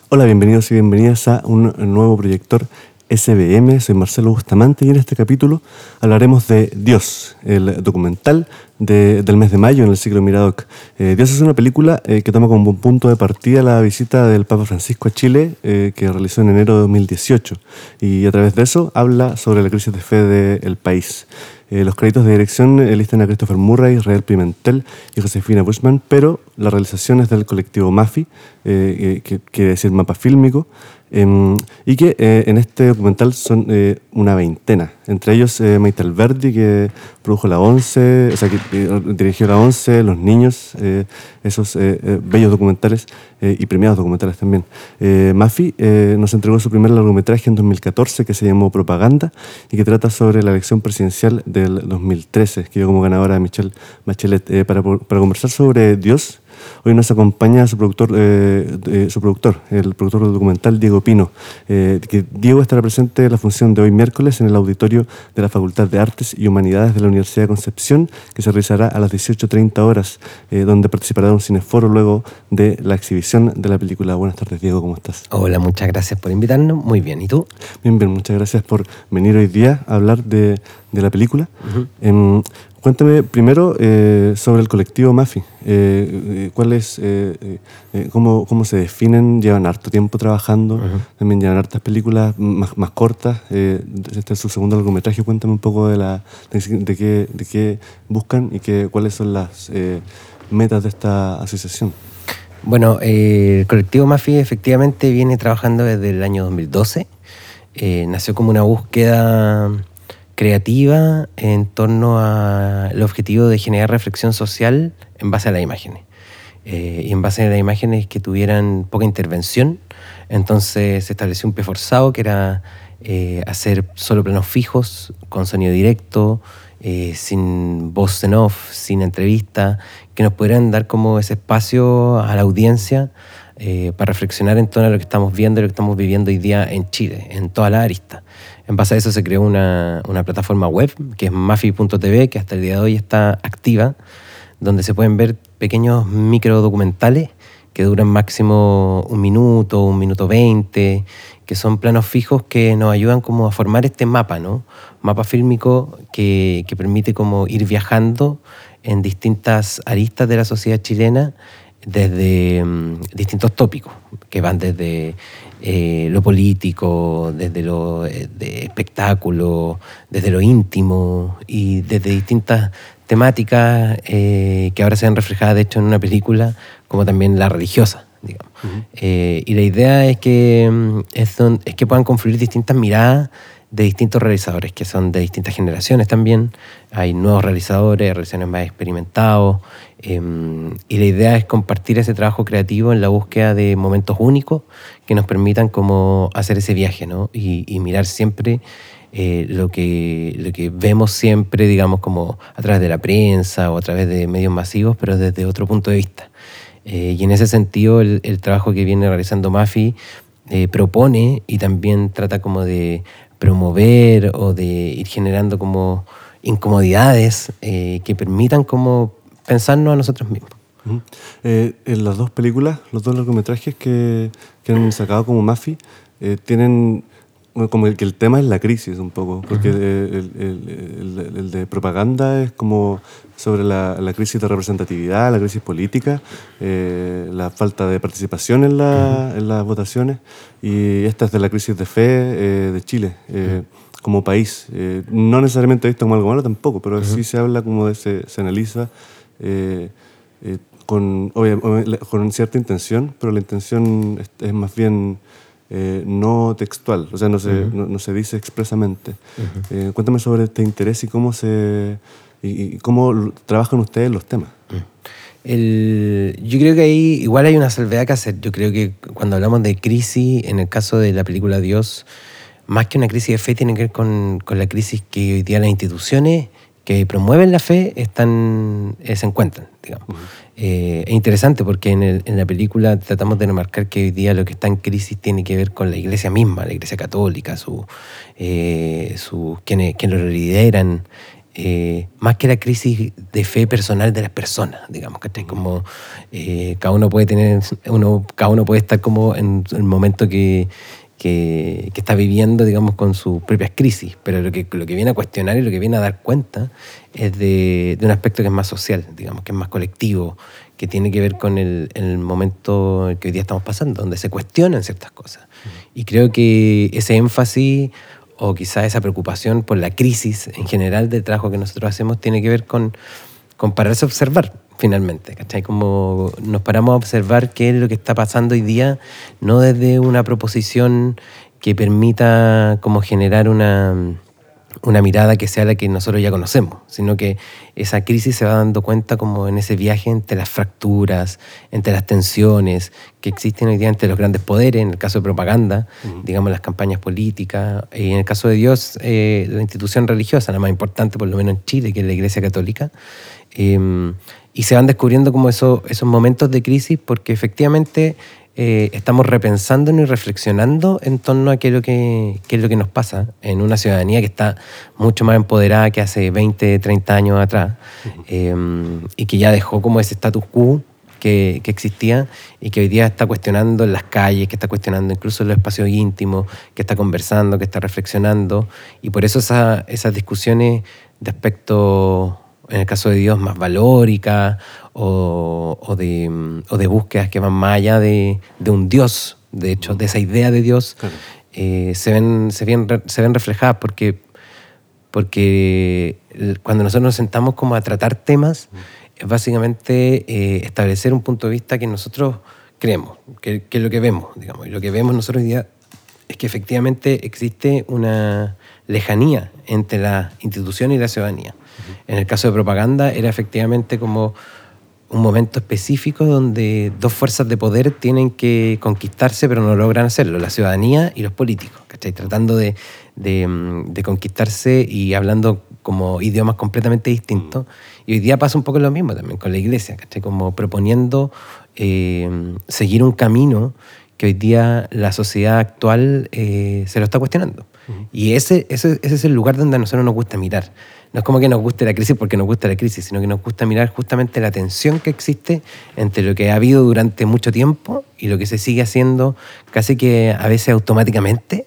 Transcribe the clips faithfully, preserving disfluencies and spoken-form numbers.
Hola, bienvenidos y bienvenidas a un nuevo proyector S B M. Soy Marcelo Bustamante y en este capítulo hablaremos de Dios, el documental de, del mes de mayo en el ciclo Miradoc. Eh, Dios es una película eh, que toma como punto de partida la visita del Papa Francisco a Chile, eh, que realizó en enero de dos mil dieciocho, y a través de eso habla sobre la crisis de fe del país. Eh, los créditos de dirección eh, listan a Christopher Murray, Israel Pimentel y Josefina Bushman, pero la realización es del colectivo MAFI, eh, que quiere decir Mapa Fílmico, eh, y que eh, en este documental son eh, una veintena. Entre ellos eh, Maite Alberdi, que produjo La Once, o sea, que eh, dirigió La Once, Los Niños, eh, esos eh, eh, bellos documentales eh, y premiados documentales también. Eh, MAFI eh, nos entregó su primer largometraje en dos mil catorce que se llamó Propaganda y que trata sobre la elección presidencial del dos mil trece, que dio como ganadora a Michelle Bachelet. Eh, para, para conversar sobre Dios, hoy nos acompaña su productor, eh, eh, su productor, el productor del documental, Diego Pino. Eh, que Diego estará presente en la función de hoy miércoles en el auditorio de la Facultad de Artes y Humanidades de la Universidad de Concepción, que se realizará a las dieciocho treinta horas, eh, donde participará de un cineforo luego de la exhibición de la película. Buenas tardes, Diego, ¿cómo estás? Hola, muchas gracias por invitarnos. Muy bien, ¿y tú? Bien, bien, muchas gracias por venir hoy día a hablar de, de la película. Uh-huh. Eh, Cuéntame primero eh, sobre el colectivo MAFI. Eh, ¿Cuál es, eh, eh, cómo, cómo se definen? ¿Llevan harto tiempo trabajando? Uh-huh. También llevan hartas películas más, más cortas. Eh, este es su segundo largometraje. Cuéntame un poco de, la, de, de, qué, de qué buscan y qué, cuáles son las eh, metas de esta asociación. Bueno, eh, el colectivo MAFI efectivamente viene trabajando desde el año dos mil doce. Eh, nació como una búsqueda creativa en torno al objetivo de generar reflexión social en base a las imágenes. Eh, y en base a las imágenes que tuvieran poca intervención. Entonces se estableció un pie forzado que era eh, hacer solo planos fijos, con sonido directo, eh, sin voz en off, sin entrevista, que nos pudieran dar como ese espacio a la audiencia eh, para reflexionar en torno a lo que estamos viendo y lo que estamos viviendo hoy día en Chile, en toda la arista. En base a eso se creó una, una plataforma web que es mafi punto t v, que hasta el día de hoy está activa, donde se pueden ver pequeños micro documentales que duran máximo un minuto, un minuto veinte, que son planos fijos que nos ayudan como a formar este mapa, ¿no? Mapa fílmico que, que permite como ir viajando en distintas aristas de la sociedad chilena desde um, distintos tópicos, que van desde eh, lo político, desde lo eh, de espectáculo, desde lo íntimo y desde distintas temáticas eh, que ahora se ven reflejadas, de hecho, en una película, como también la religiosa, digamos. Uh-huh. Eh, y la idea es que, es, don, es que puedan confluir distintas miradas de distintos realizadores, que son de distintas generaciones también. Hay nuevos realizadores, realizadores más experimentados, eh, y la idea es compartir ese trabajo creativo en la búsqueda de momentos únicos que nos permitan como hacer ese viaje, ¿no? Y, y mirar siempre eh, lo, que, lo que vemos siempre, digamos, como a través de la prensa o a través de medios masivos, pero desde otro punto de vista. Eh, y en ese sentido, el, el trabajo que viene realizando MAFI eh, propone y también trata como de promover o de ir generando como incomodidades eh, que permitan como pensarnos a nosotros mismos. Uh-huh. Eh, en las dos películas, los dos largometrajes que, que han sacado como MAFI, eh, tienen como el, que el tema es la crisis un poco, porque uh-huh. el, el, el, el de Propaganda es como sobre la, la crisis de representatividad, la crisis política, eh, la falta de participación en, la, uh-huh. en las votaciones, y esta es de la crisis de fe eh, de Chile eh, uh-huh. como país. Eh, no necesariamente visto como algo malo tampoco, pero uh-huh. sí se habla como de, se, se analiza eh, eh, con, obvia, con cierta intención, pero la intención es, es más bien Eh, no textual, o sea, no se, uh-huh. no, no se dice expresamente. Uh-huh. Eh, cuéntame sobre este interés y cómo se y, y cómo trabajan ustedes los temas. Uh-huh. El, yo creo que ahí igual hay una salvedad que hacer. Yo creo que cuando hablamos de crisis, en el caso de la película Dios, más que una crisis de fe, tiene que ver con, con la crisis que hoy día las instituciones que promueven la fe están, eh, se encuentran, digamos. Uh-huh. Eh, es interesante porque en, el, en la película tratamos de remarcar que hoy día lo que está en crisis tiene que ver con la iglesia misma, la iglesia católica, su, eh, su, quienes, quienes lo lideran, eh, más que la crisis de fe personal de las personas, digamos, ¿cachai? Como eh, cada uno puede tener, uno, cada uno puede estar como en el momento que, que, que está viviendo, digamos, con sus propias crisis, pero lo que, lo que viene a cuestionar y lo que viene a dar cuenta es de, de un aspecto que es más social, digamos, que es más colectivo, que tiene que ver con el, el momento que hoy día estamos pasando, donde se cuestionan ciertas cosas. Y creo que ese énfasis o quizá esa preocupación por la crisis en general del trabajo que nosotros hacemos tiene que ver con, con pararse a observar, finalmente, ¿cachai? Como nos paramos a observar qué es lo que está pasando hoy día, no desde una proposición que permita como generar una, una mirada que sea la que nosotros ya conocemos, sino que esa crisis se va dando cuenta como en ese viaje entre las fracturas, entre las tensiones que existen hoy día entre los grandes poderes, en el caso de propaganda, uh-huh. digamos las campañas políticas, y en el caso de Dios, eh, la institución religiosa, la más importante por lo menos en Chile, que es la Iglesia Católica, eh, y se van descubriendo como eso, esos momentos de crisis porque efectivamente eh, estamos repensándonos y reflexionando en torno a qué es, lo que, qué es lo que nos pasa en una ciudadanía que está mucho más empoderada que hace veinte, treinta años atrás, uh-huh. eh, y que ya dejó como ese status quo que, que existía y que hoy día está cuestionando en las calles, que está cuestionando incluso en los espacios íntimos, que está conversando, que está reflexionando, y por eso esa, esas discusiones de aspecto, en el caso de Dios, más valórica o, o, de, o de búsquedas que van más allá de, de un Dios, de hecho, de esa idea de Dios, claro. eh, se, ven, se, ven, se ven reflejadas porque, porque cuando nosotros nos sentamos como a tratar temas, es básicamente eh, establecer un punto de vista que nosotros creemos, que, que es lo que vemos, digamos, y lo que vemos nosotros hoy día es que efectivamente existe una lejanía entre la institución y la ciudadanía. Uh-huh. En el caso de propaganda era efectivamente como un momento específico donde dos fuerzas de poder tienen que conquistarse, pero no logran hacerlo, la ciudadanía y los políticos, ¿cachai? Tratando de, de, de conquistarse y hablando como idiomas completamente distintos. Y hoy día pasa un poco lo mismo también con la iglesia, ¿cachai? Como proponiendo eh, seguir un camino que hoy día la sociedad actual eh, se lo está cuestionando. Uh-huh. Y ese, ese, ese es el lugar donde a nosotros nos gusta mirar. No es como que nos guste la crisis porque nos gusta la crisis, sino que nos gusta mirar justamente la tensión que existe entre lo que ha habido durante mucho tiempo y lo que se sigue haciendo casi que a veces automáticamente,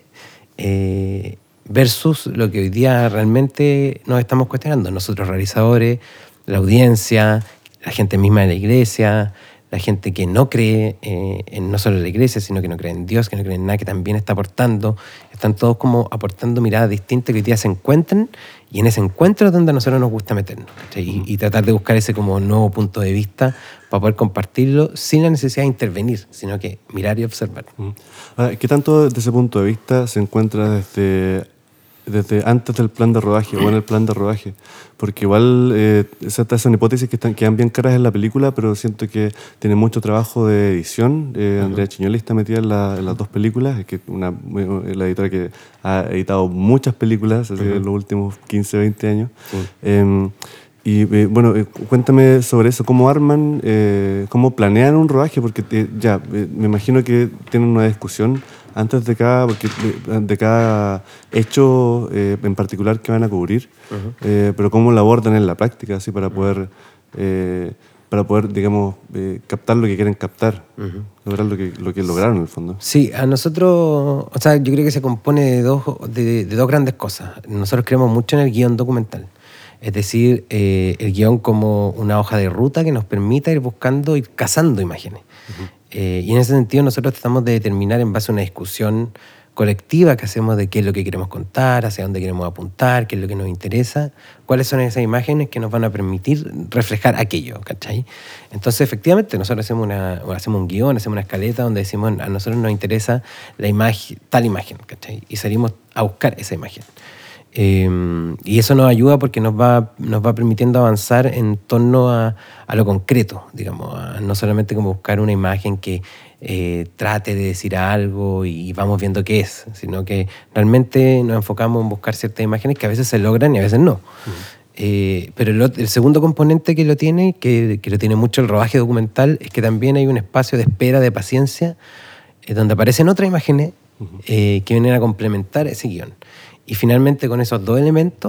eh, versus lo que hoy día realmente nos estamos cuestionando. Nosotros realizadores, la audiencia, la gente misma de la iglesia, la gente que no cree eh, en no solo en la iglesia, sino que no cree en Dios, que no cree en nada, que también está aportando. Están todos como aportando miradas distintas que hoy día se encuentran, y en ese encuentro es donde a nosotros nos gusta meternos, y, y tratar de buscar ese como nuevo punto de vista para poder compartirlo sin la necesidad de intervenir, sino que mirar y observar. Ahora, ¿qué tanto desde ese punto de vista se encuentra desde, desde antes del plan de rodaje o en el plan de rodaje? Porque igual eh, esas son hipótesis que están, quedan bien caras en la película, pero siento que tiene mucho trabajo de edición. Eh, uh-huh. Andrea Chiñoli está metida en, la, en las dos películas, es que una, la editora que ha editado muchas películas así, uh-huh. en los últimos quince, veinte años. Uh-huh. Eh, y eh, bueno, eh, cuéntame sobre eso, cómo arman, eh, cómo planean un rodaje, porque eh, ya, eh, me imagino que tienen una discusión antes de cada, porque de, de cada hecho eh, en particular que van a cubrir, uh-huh. eh, pero cómo lo abordan en la práctica, así para poder, eh, para poder digamos, eh, captar lo que quieren captar, uh-huh. lograr lo que, lo que lograron en el fondo. Sí, a nosotros, o sea, yo creo que se compone de dos, de, de dos grandes cosas. Nosotros creemos mucho en el guión documental. Es decir, eh, el guión como una hoja de ruta que nos permita ir buscando, ir cazando imágenes. Uh-huh. Eh, y en ese sentido nosotros tratamos de determinar en base a una discusión colectiva que hacemos de qué es lo que queremos contar, hacia dónde queremos apuntar, qué es lo que nos interesa, cuáles son esas imágenes que nos van a permitir reflejar aquello, ¿cachai? Entonces, efectivamente, nosotros hacemos, una, hacemos un guión, hacemos una escaleta donde decimos, a nosotros nos interesa la imagen, tal imagen, ¿cachai? Y salimos a buscar esa imagen. Eh, y eso nos ayuda porque nos va, nos va permitiendo avanzar en torno a, a lo concreto, digamos, a no solamente como buscar una imagen que eh, trate de decir algo y vamos viendo qué es, sino que realmente nos enfocamos en buscar ciertas imágenes que a veces se logran y a veces no. Uh-huh. Eh, pero el, el segundo componente que lo tiene, que, que lo tiene mucho el rodaje documental, es que también hay un espacio de espera, de paciencia, eh, donde aparecen otras imágenes uh-huh. eh, que vienen a complementar ese guión. Y finalmente con esos dos elementos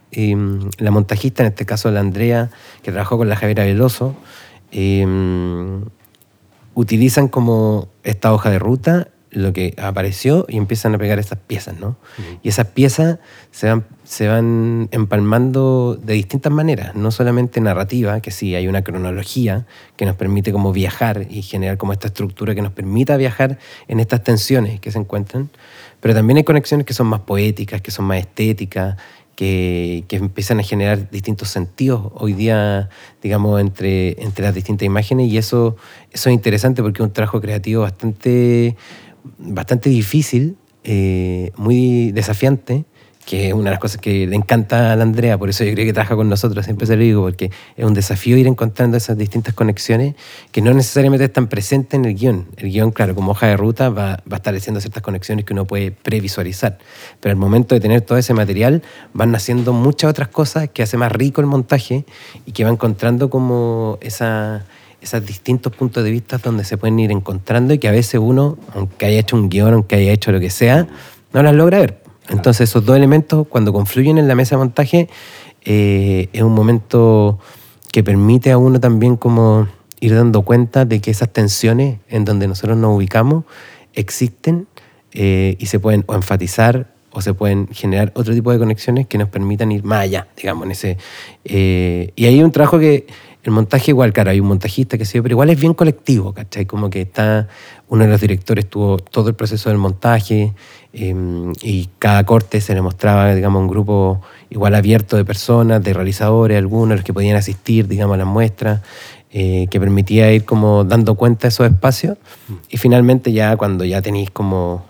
eh, la montajista, en este caso la Andrea, que trabajó con la Javiera Veloso, eh, utilizan como esta hoja de ruta lo que apareció y empiezan a pegar esas piezas, ¿no? Uh-huh. Y esas piezas se van, se van empalmando de distintas maneras, no solamente narrativa, que sí, hay una cronología que nos permite como viajar y generar como esta estructura que nos permita viajar en estas tensiones que se encuentran, pero también hay conexiones que son más poéticas, que son más estéticas, que, que empiezan a generar distintos sentidos hoy día, digamos, entre, entre las distintas imágenes, y eso, eso es interesante porque es un trabajo creativo bastante, bastante difícil, eh, muy desafiante, que es una de las cosas que le encanta a la Andrea, por eso yo creo que trabaja con nosotros, siempre se lo digo, porque es un desafío ir encontrando esas distintas conexiones que no necesariamente están presentes en el guión. El guión, claro, como hoja de ruta va, va estableciendo ciertas conexiones que uno puede previsualizar, pero al momento de tener todo ese material van naciendo muchas otras cosas que hace más rico el montaje y que va encontrando como esa... esos distintos puntos de vista donde se pueden ir encontrando y que a veces uno, aunque haya hecho un guión, aunque haya hecho lo que sea, no las logra ver. Entonces esos dos elementos, cuando confluyen en la mesa de montaje, eh, es un momento que permite a uno también como ir dando cuenta de que esas tensiones en donde nosotros nos ubicamos existen, eh, y se pueden o enfatizar o se pueden generar otro tipo de conexiones que nos permitan ir más allá, digamos, en ese... Eh, y ahí hay un trabajo que el montaje igual, claro, hay un montajista que sí, pero igual es bien colectivo, ¿cachai? Como que está, uno de los directores tuvo todo el proceso del montaje, eh, y cada corte se le mostraba, digamos, un grupo igual abierto de personas, de realizadores, algunos los que podían asistir, digamos, a las muestras, eh, que permitía ir como dando cuenta de esos espacios, y finalmente ya cuando ya tenéis como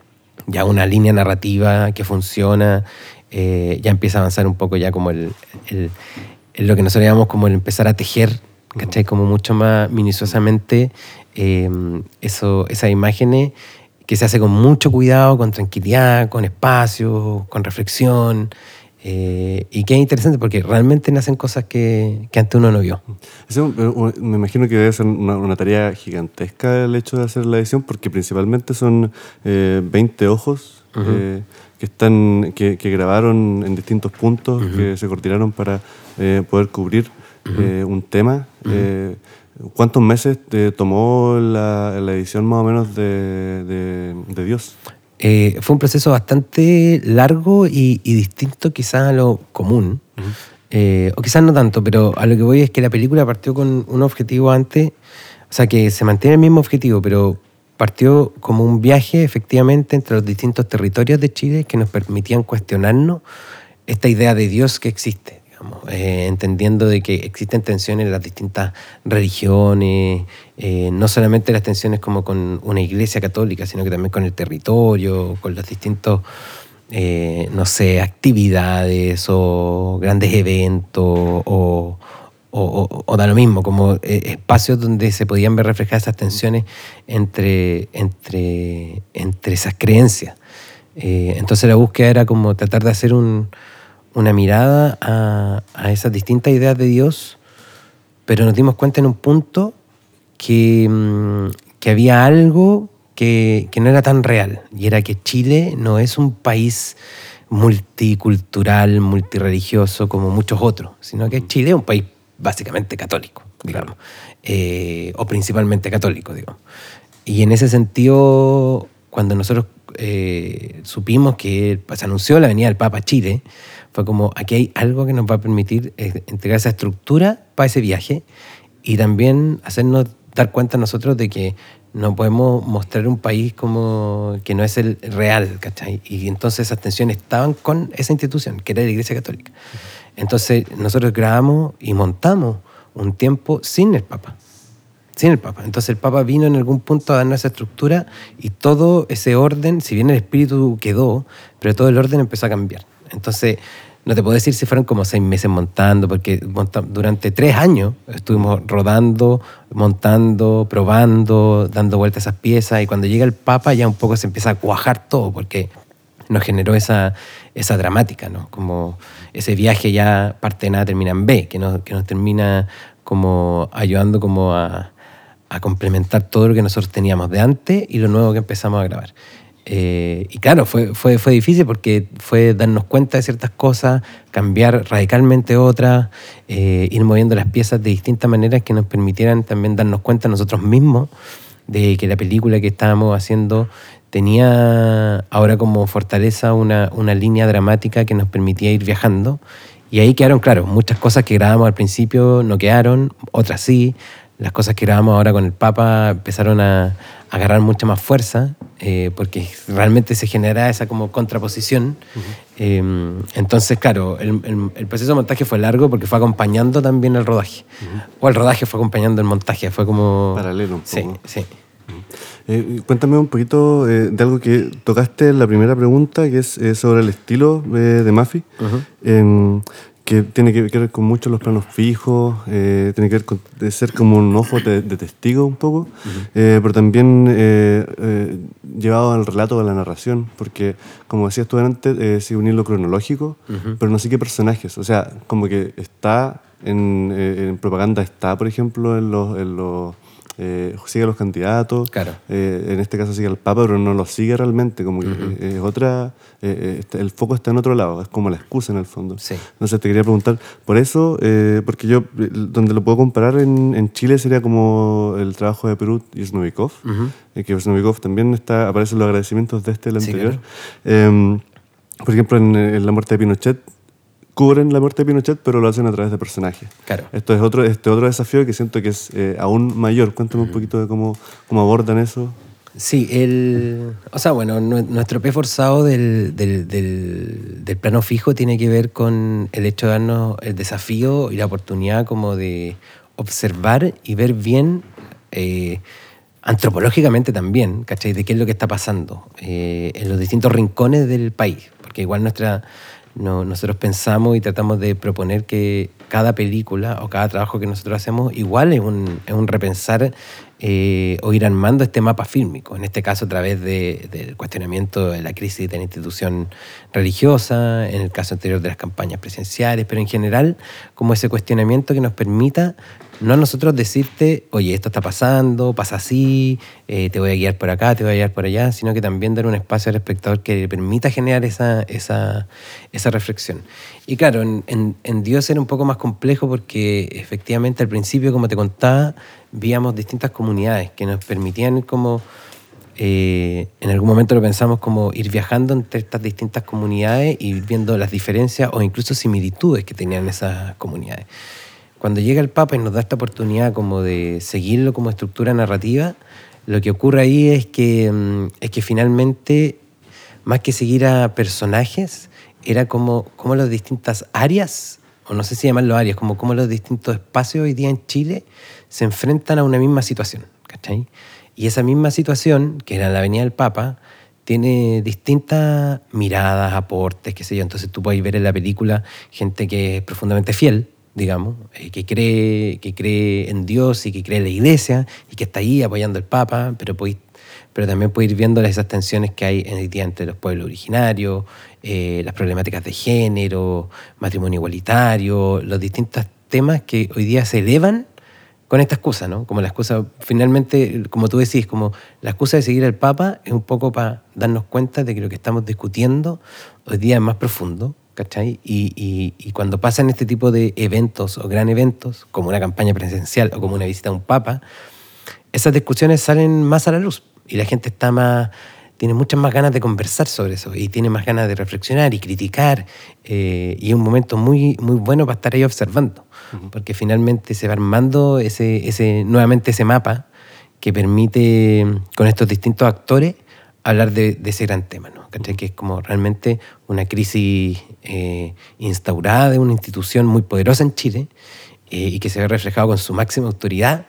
ya una línea narrativa que funciona, eh, ya empieza a avanzar un poco ya como el... el es lo que nosotros llamamos como el empezar a tejer, ¿cachai? Como mucho más minuciosamente, eh, eso, esas imágenes que se hace con mucho cuidado, con tranquilidad, con espacio, con reflexión, eh, y que es interesante porque realmente nacen cosas que, que antes uno no vio. Eso, me imagino que debe ser una, una tarea gigantesca el hecho de hacer la edición, porque principalmente son eh, veinte ojos, uh-huh. eh, que están que, que grabaron en distintos puntos, uh-huh. que se coordinaron para eh, poder cubrir uh-huh. eh, un tema. Uh-huh. Eh, ¿Cuántos meses te tomó la, la edición más o menos de, de, de Dios? Eh, fue un proceso bastante largo y, y distinto quizás a lo común, uh-huh. eh, o quizás no tanto, pero a lo que voy es que la película partió con un objetivo antes, o sea que se mantiene el mismo objetivo, pero partió como un viaje efectivamente entre los distintos territorios de Chile que nos permitían cuestionarnos esta idea de Dios que existe, digamos, eh, entendiendo de que existen tensiones en las distintas religiones, eh, no solamente las tensiones como con una iglesia católica, sino que también con el territorio, con los distintos, eh, no sé, actividades o grandes eventos o... O, o, o da lo mismo, como eh, espacios donde se podían ver reflejadas esas tensiones entre, entre, entre esas creencias. Eh, entonces la búsqueda era como tratar de hacer un, una mirada a, a esas distintas ideas de Dios, pero nos dimos cuenta en un punto que, que había algo que, que no era tan real, y era que Chile no es un país multicultural, multirreligioso como muchos otros, sino que Chile es un país básicamente católico, digamos, eh, o principalmente católico, digamos. Y en ese sentido, cuando nosotros eh, supimos que se anunció la venida del Papa a Chile, fue como, aquí hay algo que nos va a permitir eh, entregar esa estructura para ese viaje y también hacernos dar cuenta nosotros de que no podemos mostrar un país como que no es el real, ¿cachai? Y entonces esas tensiones estaban con esa institución, que era la Iglesia Católica. Entonces nosotros grabamos y montamos un tiempo sin el Papa, sin el Papa. Entonces el Papa vino en algún punto a darnos esa estructura y todo ese orden, si bien el espíritu quedó, pero todo el orden empezó a cambiar. Entonces no te puedo decir si fueron como seis meses montando, porque monta- durante tres años estuvimos rodando, montando, probando, dando vueltas a esas piezas, y cuando llega el Papa ya un poco se empieza a cuajar todo, porque nos generó esa, esa dramática, ¿no? Como ese viaje ya parte de nada termina en B, que nos, que nos termina como ayudando como a, a complementar todo lo que nosotros teníamos de antes y lo nuevo que empezamos a grabar. Eh, y claro, fue, fue, fue difícil porque fue darnos cuenta de ciertas cosas, cambiar radicalmente otras, eh, ir moviendo las piezas de distintas maneras que nos permitieran también darnos cuenta nosotros mismos de que la película que estábamos haciendo tenía ahora como fortaleza una, una línea dramática que nos permitía ir viajando. Y ahí quedaron, claro, muchas cosas que grabamos al principio no quedaron, otras sí. Las cosas que grabamos ahora con el Papa empezaron a, a agarrar mucha más fuerza, eh, porque realmente se genera esa como contraposición. Uh-huh. Eh, entonces, claro, el, el, el proceso de montaje fue largo porque fue acompañando también el rodaje. Uh-huh. O el rodaje fue acompañando el montaje, fue como... Paralelo un poco. Sí, sí. Uh-huh. Eh, cuéntame un poquito eh, de algo que tocaste en la primera pregunta, que es eh, sobre el estilo eh, de Mafi. Uh-huh. Eh, que tiene que ver con mucho los planos fijos, eh, tiene que ver con de ser como un ojo de, de testigo un poco, uh-huh. eh, pero también eh, eh, llevado al relato de la narración, porque como decías tú antes, eh, sigue un hilo cronológico, uh-huh. pero no sigue personajes, o sea, como que está en, eh, en propaganda, está por ejemplo en los... En los Eh, sigue a los candidatos, claro. eh, en este caso sigue al Papa, pero no lo sigue realmente, como que uh-huh. es otra, eh, está, el foco está en otro lado, es como la excusa en el fondo. Sí. Entonces te quería preguntar por eso, eh, porque yo, donde lo puedo comparar en, en Chile sería como el trabajo de Perú y Snovikov, uh-huh. eh, que Snovikov también está, aparece en los agradecimientos de este, el anterior. Sí, claro. eh, por ejemplo, en, en La muerte de Pinochet, cubren la muerte de Pinochet, pero lo hacen a través de personajes. Claro. Esto es otro, este otro desafío que siento que es eh, aún mayor. Cuéntame uh-huh. un poquito de cómo, cómo abordan eso. Sí, el, o sea, bueno, nuestro pie forzado del, del, del, del plano fijo tiene que ver con el hecho de darnos el desafío y la oportunidad como de observar y ver bien, eh, antropológicamente también, ¿cachai? De qué es lo que está pasando eh, en los distintos rincones del país. Porque igual nuestra... No, nosotros pensamos y tratamos de proponer que cada película o cada trabajo que nosotros hacemos igual es un, es un repensar eh, o ir armando este mapa fílmico, en este caso a través de, del cuestionamiento de la crisis de la institución religiosa, en el caso anterior de las campañas presidenciales, pero en general como ese cuestionamiento que nos permita no a nosotros decirte, oye, esto está pasando, pasa así, eh, te voy a guiar por acá, te voy a guiar por allá, sino que también dar un espacio al espectador que le permita generar esa, esa, esa reflexión. Y claro, en, en, en Dios era un poco más complejo porque efectivamente al principio, como te contaba, víamos distintas comunidades que nos permitían como, eh, en algún momento lo pensamos como ir viajando entre estas distintas comunidades y ir viendo las diferencias o incluso similitudes que tenían esas comunidades. Cuando llega el Papa y nos da esta oportunidad como de seguirlo como estructura narrativa, lo que ocurre ahí es que, es que finalmente, más que seguir a personajes, era como, como las distintas áreas, o no sé si llamarlo áreas, como, como los distintos espacios hoy día en Chile se enfrentan a una misma situación, ¿cachai? Y esa misma situación, que era la Avenida del Papa, tiene distintas miradas, aportes, qué sé yo. Entonces tú puedes ver en la película gente que es profundamente fiel, digamos, eh, que cree, que cree en Dios y que cree en la Iglesia y que está ahí apoyando al Papa, pero, podéis, pero también puede ir viendo esas tensiones que hay en el día entre los pueblos originarios, eh, las problemáticas de género, matrimonio igualitario, los distintos temas que hoy día se elevan con esta excusa, ¿no? Como la excusa, finalmente, como tú decís, como la excusa de seguir al Papa es un poco para darnos cuenta de que lo que estamos discutiendo hoy día es más profundo, ¿cachai? Y, y, y cuando pasan este tipo de eventos o gran eventos, como una campaña presidencial o como una visita a un papa, esas discusiones salen más a la luz y la gente está más, tiene muchas más ganas de conversar sobre eso y tiene más ganas de reflexionar y criticar eh, y es un momento muy, muy bueno para estar ahí observando, uh-huh. porque finalmente se va armando ese, ese, nuevamente ese mapa que permite con estos distintos actores hablar de, de ese gran tema, ¿no? ¿Cachai? Que es como realmente una crisis eh, instaurada de una institución muy poderosa en Chile eh, y que se ve reflejado con su máxima autoridad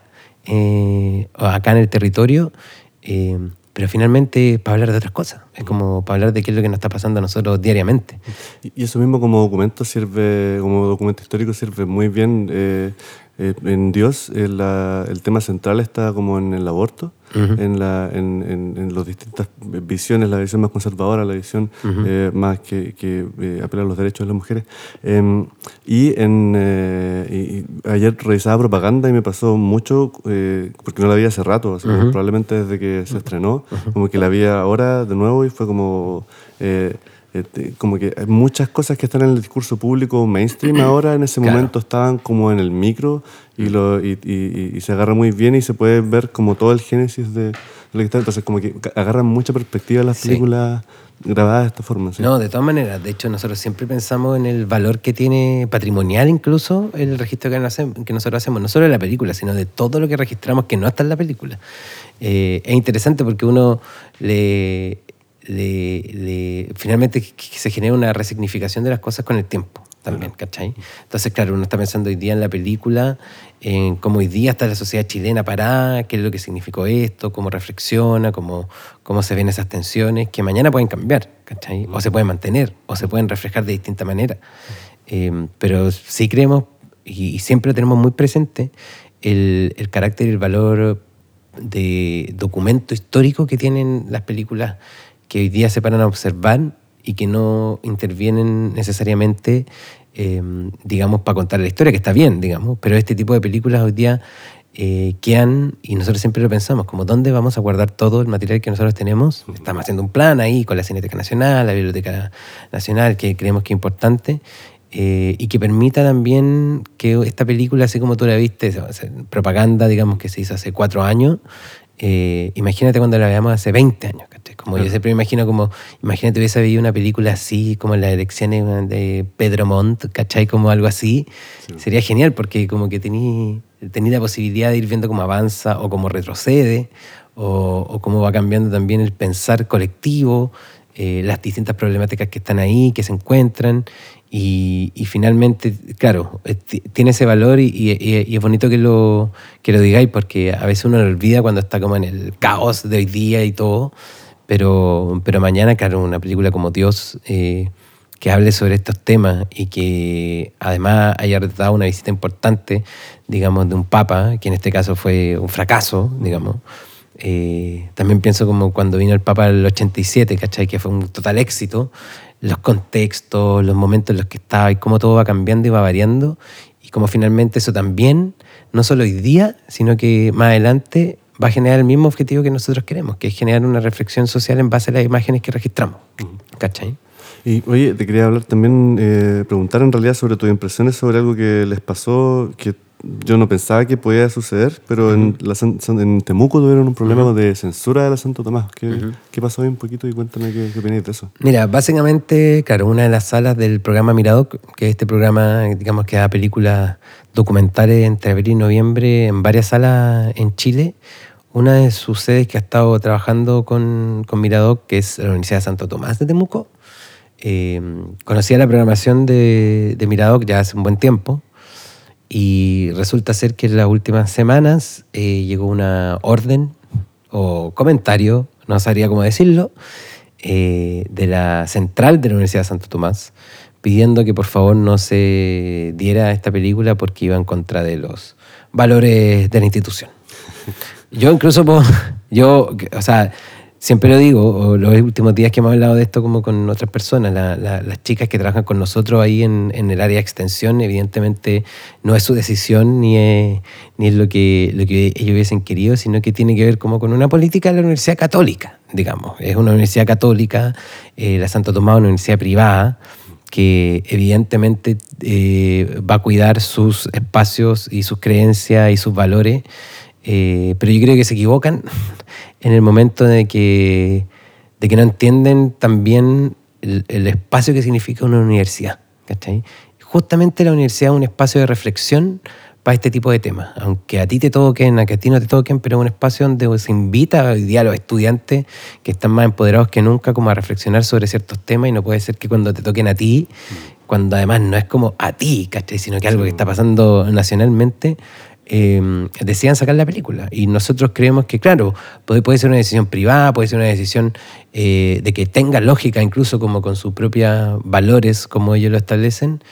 eh, acá en el territorio, eh, pero finalmente para hablar de otras cosas. Es como para hablar de qué es lo que nos está pasando a nosotros diariamente. Y eso mismo como documento sirve, como documento histórico sirve muy bien. Eh, eh, en Dios eh, la, el tema central está como en el aborto, uh-huh. en, la, en, en, en las distintas visiones, la visión más conservadora, la visión uh-huh. eh, más que, que eh, apela a los derechos de las mujeres. Eh, y, en, eh, y ayer revisaba propaganda y me pasó mucho, eh, porque no la vi hace rato, así uh-huh. probablemente desde que se estrenó, uh-huh. como que la vi ahora de nuevo y fue como... Eh, como que hay muchas cosas que están en el discurso público mainstream ahora, en ese claro. momento estaban como en el micro y, lo, y, y, y se agarra muy bien y se puede ver como todo el génesis de lo que está. Entonces como que agarran mucha perspectiva las películas sí. grabadas de esta forma. ¿Sí? No, de todas maneras. De hecho, nosotros siempre pensamos en el valor que tiene patrimonial incluso el registro que, hacemos, que nosotros hacemos, no solo de la película, sino de todo lo que registramos que no está en la película. Eh, es interesante porque uno le... Le, le, finalmente se genera una resignificación de las cosas con el tiempo también, ¿cachai? Entonces, claro, uno está pensando hoy día en la película, en cómo hoy día está la sociedad chilena parada, qué es lo que significó esto, cómo reflexiona, cómo, cómo se ven esas tensiones, que mañana pueden cambiar, ¿cachai? O se pueden mantener, o se pueden reflejar de distinta manera. Eh, pero sí creemos, y, y siempre lo tenemos muy presente, el, el carácter y el valor de documento histórico que tienen las películas que hoy día se paran a observar y que no intervienen necesariamente, eh, digamos, para contar la historia, que está bien, digamos, pero este tipo de películas hoy día eh, quedan, y nosotros siempre lo pensamos, como ¿dónde vamos a guardar todo el material que nosotros tenemos? Estamos haciendo un plan ahí con la Cineteca Nacional, la Biblioteca Nacional, que creemos que es importante, eh, y que permita también que esta película, así como tú la viste, propaganda, digamos, que se hizo hace cuatro años, Eh, imagínate cuando la veamos hace veinte años, ¿cachai? Como claro. Yo siempre me imagino como, imagínate hubiese habido una película así, como las elecciones de Pedro Montt, ¿cachai? Como algo así, sí. Sería genial porque como que tení, tení la posibilidad de ir viendo cómo avanza o cómo retrocede o, o cómo va cambiando también el pensar colectivo, eh, las distintas problemáticas que están ahí, que se encuentran. Y, y finalmente, claro, t- tiene ese valor y, y, y es bonito que lo, que lo digáis porque a veces uno lo olvida cuando está como en el caos de hoy día y todo, pero, pero mañana, claro, una película como Dios eh, que hable sobre estos temas y que además haya dado una visita importante, digamos, de un papa, que en este caso fue un fracaso, digamos. Eh, también pienso como cuando vino el Papa en el ochenta y siete, ¿cachai? Que fue un total éxito, los contextos, los momentos en los que estaba y cómo todo va cambiando y va variando y cómo finalmente eso también, no solo hoy día, sino que más adelante va a generar el mismo objetivo que nosotros queremos, que es generar una reflexión social en base a las imágenes que registramos, ¿cachai? Y oye, te quería hablar también, eh, preguntar en realidad sobre tus impresiones sobre algo que les pasó, que yo no pensaba que podía suceder, pero uh-huh. en, la, en Temuco tuvieron un problema uh-huh. de censura de la Santo Tomás. ¿Qué, uh-huh. ¿qué pasó ahí un poquito? Y cuéntame qué, qué opináis de eso. Mira, básicamente, claro, una de las salas del programa Miradoc, que es este programa, digamos, que da películas documentales entre abril y noviembre en varias salas en Chile. Una de sus sedes que ha estado trabajando con, con Miradoc, que es la Universidad de Santo Tomás de Temuco, eh, conocía la programación de, de Miradoc ya hace un buen tiempo. Y resulta ser que en las últimas semanas eh, llegó una orden o comentario, no sabría cómo decirlo, eh, de la central de la Universidad de Santo Tomás, pidiendo que por favor no se diera esta película porque iba en contra de los valores de la institución. Yo incluso, yo, o sea, siempre lo digo, los últimos días que hemos hablado de esto como con otras personas, la, la, las chicas que trabajan con nosotros ahí en, en el área de extensión, evidentemente no es su decisión ni es, ni es lo, que, lo que ellos hubiesen querido, sino que tiene que ver como con una política de la Universidad Católica, digamos. Es una universidad católica, eh, la Santo Tomás, una universidad privada, que evidentemente eh, va a cuidar sus espacios y sus creencias y sus valores, eh, pero yo creo que se equivocan en el momento de que, de que no entienden también el, el espacio que significa una universidad, ¿cachai? Justamente la universidad es un espacio de reflexión para este tipo de temas, aunque a ti te toquen, a que a ti no te toquen, pero es un espacio donde se invita hoy día a los estudiantes que están más empoderados que nunca como a reflexionar sobre ciertos temas, y no puede ser que cuando te toquen a ti, cuando además no es como a ti, ¿cachai? Sino que algo que está pasando nacionalmente, Eh, decidan sacar la película. Y nosotros creemos que, claro, puede, puede ser una decisión privada, puede ser una decisión eh, de que tenga lógica, incluso como con sus propios valores, como ellos lo establecen,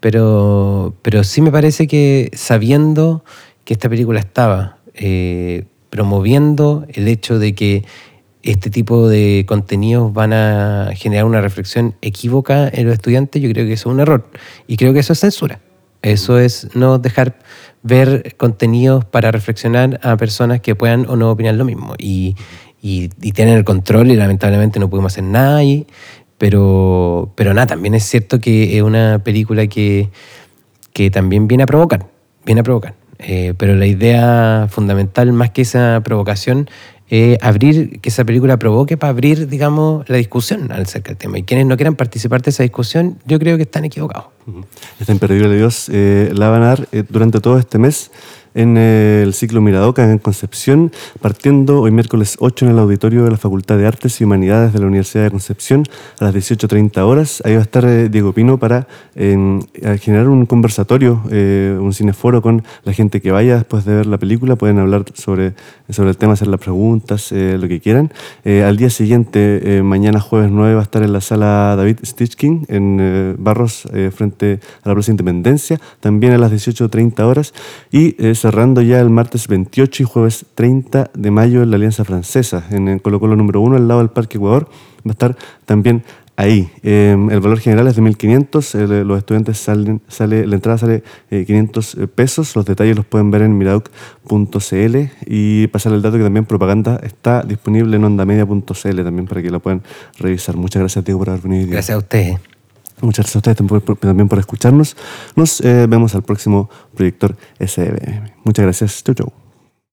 pero, pero sí me parece que sabiendo que esta película estaba eh, promoviendo el hecho de que este tipo de contenidos van a generar una reflexión equívoca en los estudiantes, yo creo que eso es un error. Y creo que eso es censura. Eso es no dejar ver contenidos para reflexionar a personas que puedan o no opinar lo mismo. Y, y, y tener el control, y lamentablemente no pudimos hacer nada ahí. Pero, pero nada, también es cierto que es una película que, que también viene a provocar. Viene a provocar. Eh, pero la idea fundamental, más que esa provocación, Eh, abrir, que esa película provoque para abrir, digamos, la discusión acerca del tema. Y quienes no quieran participar de esa discusión, yo creo que están equivocados. Esta Imperdible Dios eh, la van a dar eh, durante todo este mes en eh, el ciclo Miradoca en Concepción, partiendo hoy miércoles ocho en el auditorio de la Facultad de Artes y Humanidades de la Universidad de Concepción a las dieciocho treinta horas. Ahí va a estar eh, Diego Pino para eh, generar un conversatorio, eh, un cineforo con la gente que vaya después de ver la película. Pueden hablar sobre, sobre el tema, hacer las preguntas, eh, lo que quieran. Eh, al día siguiente, eh, mañana jueves nueve, va a estar en la sala David Stichkin en eh, Barros, eh, frente a la Plaza Independencia, también a las dieciocho treinta horas. Y eh, cerrando ya el martes veintiocho y jueves treinta de mayo en la Alianza Francesa, en el Colo Colo número uno, al lado del Parque Ecuador, va a estar también ahí. Eh, el valor general es de mil quinientos, eh, los estudiantes salen, sale, la entrada sale eh, quinientos pesos, los detalles los pueden ver en miradoc punto c l, y pasar el dato que también propaganda está disponible en ondamedia punto c l también para que la puedan revisar. Muchas gracias, Diego, por haber venido. Gracias a ustedes. Muchas gracias a ustedes también por, también por escucharnos. Nos eh, vemos al próximo Proyector S B M. Muchas gracias. Chau, chau.